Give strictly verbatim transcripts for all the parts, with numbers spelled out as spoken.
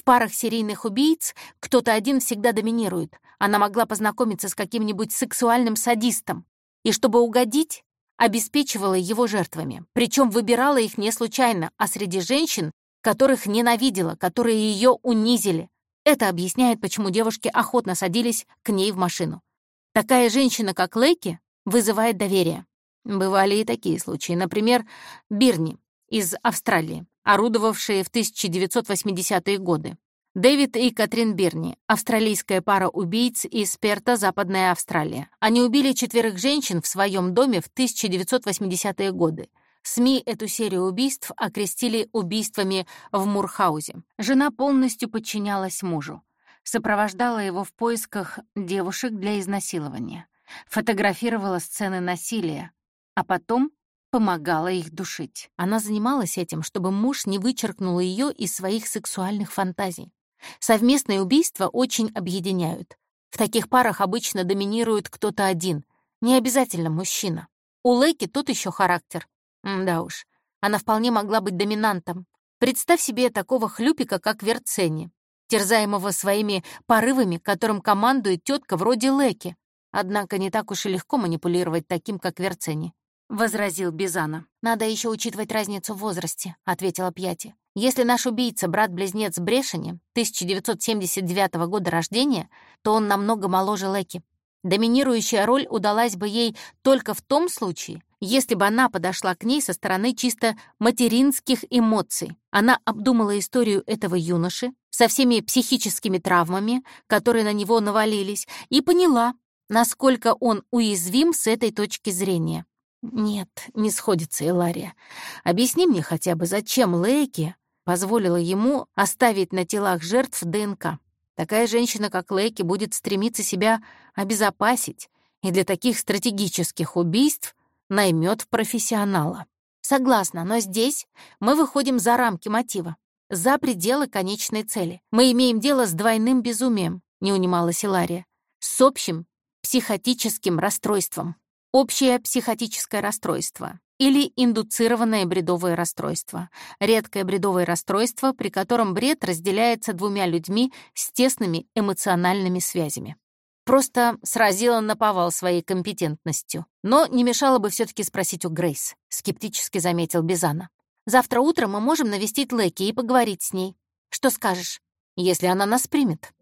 В парах серийных убийц кто-то один всегда доминирует. Она могла познакомиться с каким-нибудь сексуальным садистом и, чтобы угодить, обеспечивала его жертвами. Причем выбирала их не случайно, а среди женщин, которых ненавидела, которые ее унизили. Это объясняет, почему девушки охотно садились к ней в машину. Такая женщина, как Лейки, вызывает доверие. Бывали и такие случаи. Например, Бирни из Австралии, орудовавшие в тысяча девятьсот восьмидесятые годы. Дэвид и Катрин Бирни, австралийская пара убийц из Перта, Западная Австралия. Они убили четверых женщин в своем доме в тысяча девятьсот восьмидесятые годы. СМИ эту серию убийств окрестили убийствами в Мурхаузе. Жена полностью подчинялась мужу, сопровождала его в поисках девушек для изнасилования, фотографировала сцены насилия, а потом помогала их душить. Она занималась этим, чтобы муж не вычеркнул ее из своих сексуальных фантазий. Совместные убийства очень объединяют. В таких парах обычно доминирует кто-то один, не обязательно мужчина. У Лейки тут еще характер. М да уж, она вполне могла быть доминантом. Представь себе такого хлюпика, как Верцени, терзаемого своими порывами, которым командует тетка вроде Леки. Однако не так уж и легко манипулировать таким, как Верцени, — возразил Бизана. «Надо еще учитывать разницу в возрасте», — ответила Пьяти. «Если наш убийца — брат-близнец Брешени, тысяча девятьсот семьдесят девятого года рождения, то он намного моложе Леки. Доминирующая роль удалась бы ей только в том случае, если бы она подошла к ней со стороны чисто материнских эмоций. Она обдумала историю этого юноши со всеми психическими травмами, которые на него навалились, и поняла, насколько он уязвим с этой точки зрения. «Нет, не сходится, Илария. Объясни мне хотя бы, зачем Лейки позволила ему оставить на телах жертв ДНК? Такая женщина, как Лейки, будет стремиться себя обезопасить, и для таких стратегических убийств наймет профессионала». «Согласна, но здесь мы выходим за рамки мотива, за пределы конечной цели. Мы имеем дело с двойным безумием», — не унималась Илария, «с общим психотическим расстройством». Общее психотическое расстройство или индуцированное бредовое расстройство. Редкое бредовое расстройство, при котором бред разделяется двумя людьми с тесными эмоциональными связями. Просто сразила наповал своей компетентностью. Но не мешало бы все-таки спросить у Грейс, скептически заметил Бизана. «Завтра утром мы можем навестить Леки и поговорить с ней. Что скажешь, если она нас примет?»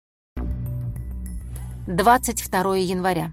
двадцать второго января.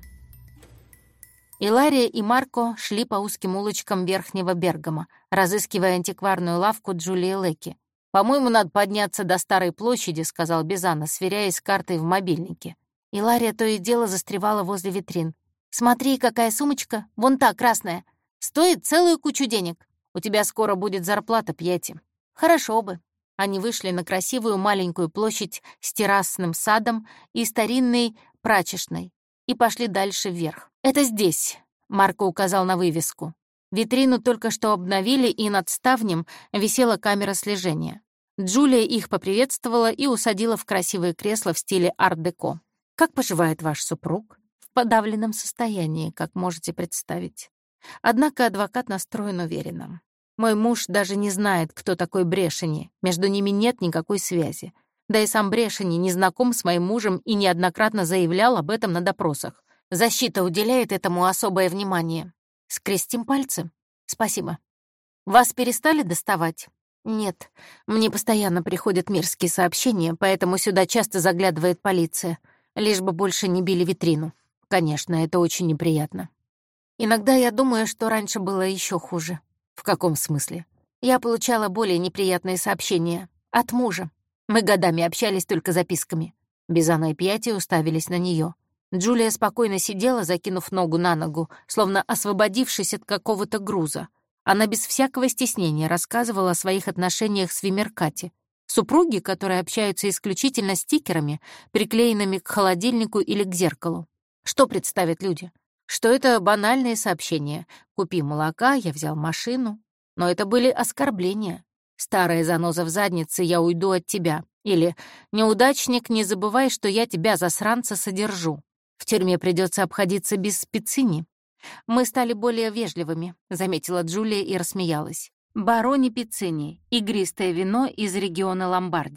Илария и Марко шли по узким улочкам Верхнего Бергама, разыскивая антикварную лавку Джулии Леки. «По-моему, надо подняться до Старой площади», — сказал Бизана, сверяясь с картой в мобильнике. Илария то и дело застревала возле витрин. «Смотри, какая сумочка, вон та, красная. Стоит целую кучу денег. У тебя скоро будет зарплата, Пьяти». «Хорошо бы». Они вышли на красивую маленькую площадь с террасным садом и старинной прачечной и пошли дальше вверх. «Это здесь», — Марко указал на вывеску. Витрину только что обновили, и над ставнем висела камера слежения. Джулия их поприветствовала и усадила в красивое кресло в стиле арт-деко. «Как поживает ваш супруг?» «В подавленном состоянии, как можете представить». Однако адвокат настроен уверенно. «Мой муж даже не знает, кто такой Брешени. Между ними нет никакой связи. Да и сам Брешени не знаком с моим мужем и неоднократно заявлял об этом на допросах. Защита уделяет этому особое внимание. Скрестим пальцы. Спасибо. Вас перестали доставать? Нет. Мне постоянно приходят мерзкие сообщения, поэтому сюда часто заглядывает полиция. Лишь бы больше не били витрину. Конечно, это очень неприятно. Иногда я думаю, что раньше было еще хуже. В каком смысле? Я получала более неприятные сообщения. От мужа. Мы годами общались только записками. Бизана и Пьяти уставились на нее. Джулия спокойно сидела, закинув ногу на ногу, словно освободившись от какого-то груза. Она без всякого стеснения рассказывала о своих отношениях с Вимеркати. Супруги, которые общаются исключительно стикерами, приклеенными к холодильнику или к зеркалу. Что представят люди? Что это банальные сообщения. «Купи молока, я взял машину». Но это были оскорбления. «Старая заноза в заднице, я уйду от тебя». Или «Неудачник, не забывай, что я тебя, засранца, содержу». В тюрьме придется обходиться без специни. «Мы стали более вежливыми», — заметила Джулия и рассмеялась. «Барони Пиццини, игристое вино из региона Ломбардия».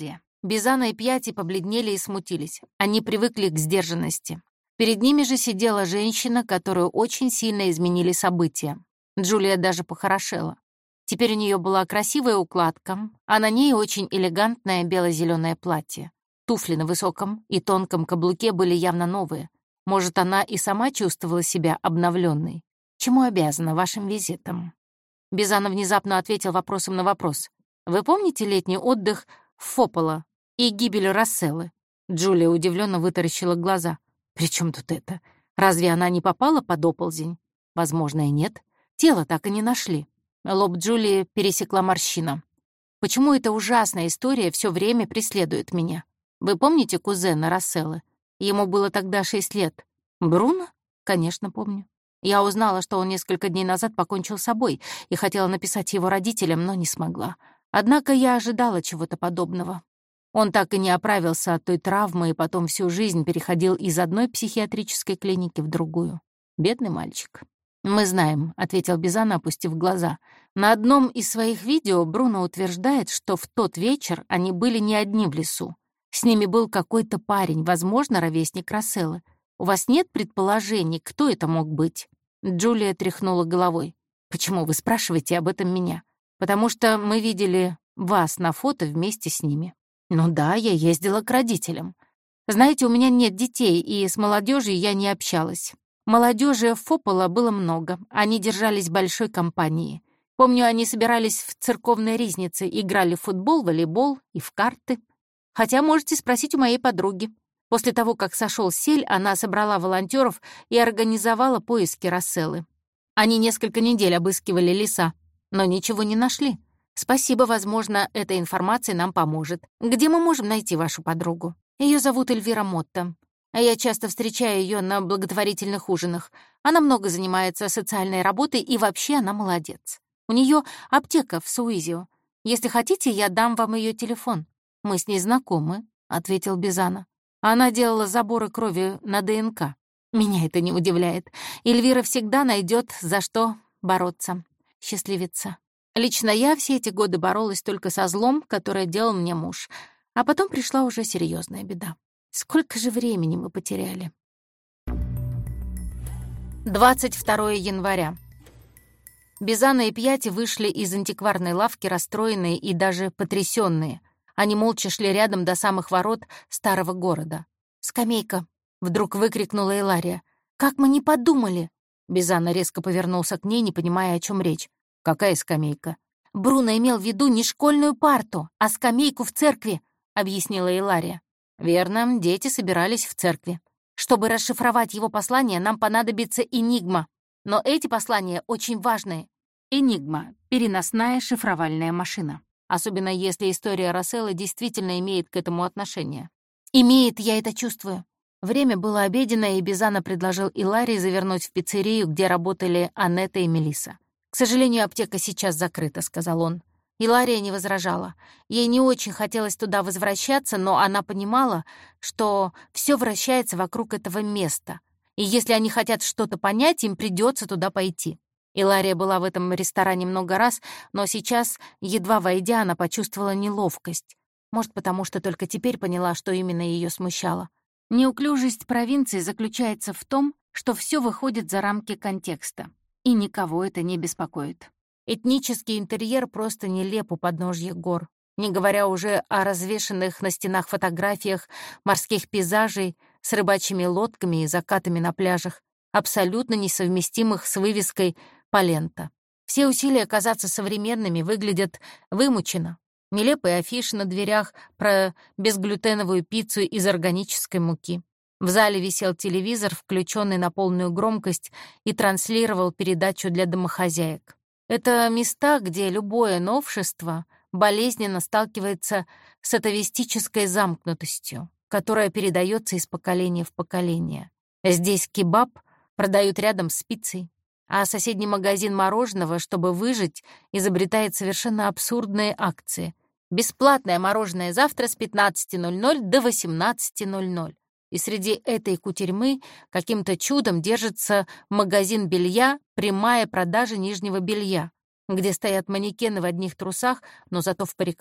Бизана и Пьяти побледнели и смутились. Они привыкли к сдержанности. Перед ними же сидела женщина, которую очень сильно изменили события. Джулия даже похорошела. Теперь у нее была красивая укладка, а на ней очень элегантное бело-зеленое платье. Туфли на высоком и тонком каблуке были явно новые. Может, она и сама чувствовала себя обновленной. Чему обязана вашим визитом? Бизана внезапно ответил вопросом на вопрос. Вы помните летний отдых в Фополо и гибель Расселы? Джулия удивленно вытаращила глаза. «При чем тут это? Разве она не попала под оползень?» «Возможно, и нет. Тело так и не нашли». Лоб Джулии пересекла морщина. «Почему эта ужасная история все время преследует меня? Вы помните кузена Расселы? Ему было тогда шесть лет. Бруно? Конечно, помню. Я узнала, что он несколько дней назад покончил с собой и хотела написать его родителям, но не смогла. Однако я ожидала чего-то подобного. Он так и не оправился от той травмы и потом всю жизнь переходил из одной психиатрической клиники в другую. Бедный мальчик». «Мы знаем», — ответил Бизана, опустив глаза. «На одном из своих видео Бруно утверждает, что в тот вечер они были не одни в лесу. С ними был какой-то парень, возможно, ровесник Расселы. У вас нет предположений, кто это мог быть?» Джулия тряхнула головой. «Почему вы спрашиваете об этом меня? Потому что мы видели вас на фото вместе с ними». «Ну да, я ездила к родителям. Знаете, у меня нет детей, и с молодежью я не общалась. Молодежи в Фополо было много, они держались большой компанией. Помню, они собирались в церковной ризнице, играли в футбол, волейбол и в карты. Хотя можете спросить у моей подруги. После того, как сошел сель, она собрала волонтеров и организовала поиски Расселы. Они несколько недель обыскивали леса, но ничего не нашли. Спасибо, возможно, эта информация нам поможет. Где мы можем найти вашу подругу? Ее зовут Эльвира Мотта. Я часто встречаю ее на благотворительных ужинах. Она много занимается социальной работой, и вообще она молодец. У нее аптека в Суизио. Если хотите, я дам вам ее телефон. Мы с ней знакомы», — ответил Бизана. «Она делала заборы крови на ДНК. Меня это не удивляет. Эльвира всегда найдет, за что бороться. Счастливица. Лично я все эти годы боролась только со злом, которое делал мне муж. А потом пришла уже серьезная беда. Сколько же времени мы потеряли?» двадцать второго января. Бизана и Пьяти вышли из антикварной лавки расстроенные и даже потрясенные. Они молча шли рядом до самых ворот старого города. «Скамейка!» — вдруг выкрикнула Илария. «Как мы не подумали!» Бизана резко повернулся к ней, не понимая, о чем речь. «Какая скамейка?» «Бруно имел в виду не школьную парту, а скамейку в церкви», — объяснила Илария. «Верно, дети собирались в церкви. Чтобы расшифровать его послание, нам понадобится энигма. Но эти послания очень важные. Энигма — переносная шифровальная машина. Особенно если история Расселы действительно имеет к этому отношение. Имеет, я это чувствую». Время было обеденное, и Бизана предложил Иларии завернуть в пиццерию, где работали Анетта и Мелисса. «К сожалению, аптека сейчас закрыта», — сказал он. Илария не возражала. Ей не очень хотелось туда возвращаться, но она понимала, что все вращается вокруг этого места. И если они хотят что-то понять, им придется туда пойти. Илария была в этом ресторане много раз, но сейчас, едва войдя, она почувствовала неловкость. Может, потому что только теперь поняла, что именно ее смущало. Неуклюжесть провинции заключается в том, что все выходит за рамки контекста, и никого это не беспокоит. Этнический интерьер просто нелеп у подножья гор, не говоря уже о развешанных на стенах фотографиях морских пейзажей с рыбачьими лодками и закатами на пляжах, абсолютно несовместимых с вывеской «Полента». Все усилия казаться современными выглядят вымученно. Нелепые афиши на дверях про безглютеновую пиццу из органической муки. В зале висел телевизор, включенный на полную громкость, и транслировал передачу для домохозяек. Это места, где любое новшество болезненно сталкивается с атовистической замкнутостью, которая передается из поколения в поколение. Здесь кебаб продают рядом с пиццей, а соседний магазин мороженого, чтобы выжить, изобретает совершенно абсурдные акции. Бесплатное мороженое завтра с пятнадцати ноль-ноль до восемнадцати ноль-ноль. И среди этой кутерьмы каким-то чудом держится магазин белья «Прямая продажа нижнего белья», где стоят манекены в одних трусах, но зато в париках.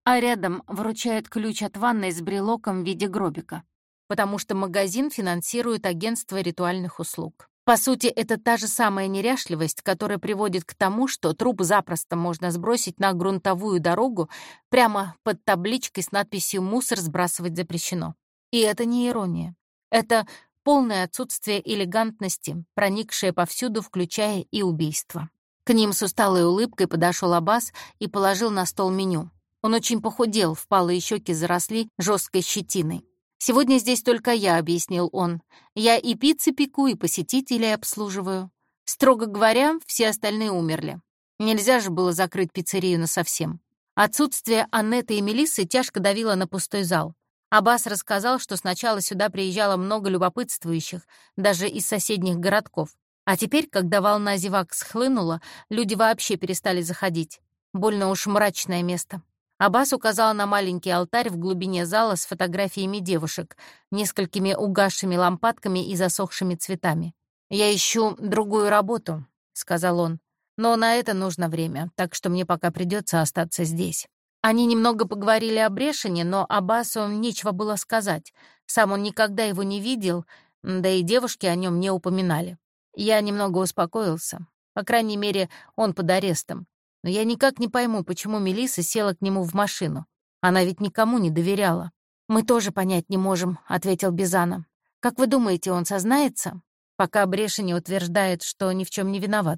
а рядом вручает ключ от ванной с брелоком в виде гробика, потому что магазин финансирует агентство ритуальных услуг. По сути, это та же самая неряшливость, которая приводит к тому, что труп запросто можно сбросить на грунтовую дорогу прямо под табличкой с надписью «Мусор сбрасывать запрещено». И это не ирония. Это полное отсутствие элегантности, проникшее повсюду, включая и убийство. К ним с усталой улыбкой подошел Аббас и положил на стол меню. Он очень похудел, впалые щеки заросли жесткой щетиной. «Сегодня здесь только я», — объяснил он. «Я и пиццы пеку, и посетителей обслуживаю. Строго говоря, все остальные умерли. Нельзя же было закрыть пиццерию насовсем». Отсутствие Аннеты и Мелиссы тяжко давило на пустой зал. Аббас рассказал, что сначала сюда приезжало много любопытствующих, даже из соседних городков. А теперь, когда волна зевак схлынула, люди вообще перестали заходить. Больно уж мрачное место. Аббас указал на маленький алтарь в глубине зала с фотографиями девушек, несколькими угасшими лампадками и засохшими цветами. «Я ищу другую работу», — сказал он. «Но на это нужно время, так что мне пока придется остаться здесь». Они немного поговорили о Брешине, но Аббасу нечего было сказать. Сам он никогда его не видел, да и девушки о нем не упоминали. Я немного успокоился. По крайней мере, он под арестом. Но я никак не пойму, почему Мелисса села к нему в машину. Она ведь никому не доверяла. «Мы тоже понять не можем», — ответил Бизана. «Как вы думаете, он сознается?» Пока Брешин утверждает, что ни в чем не виноват.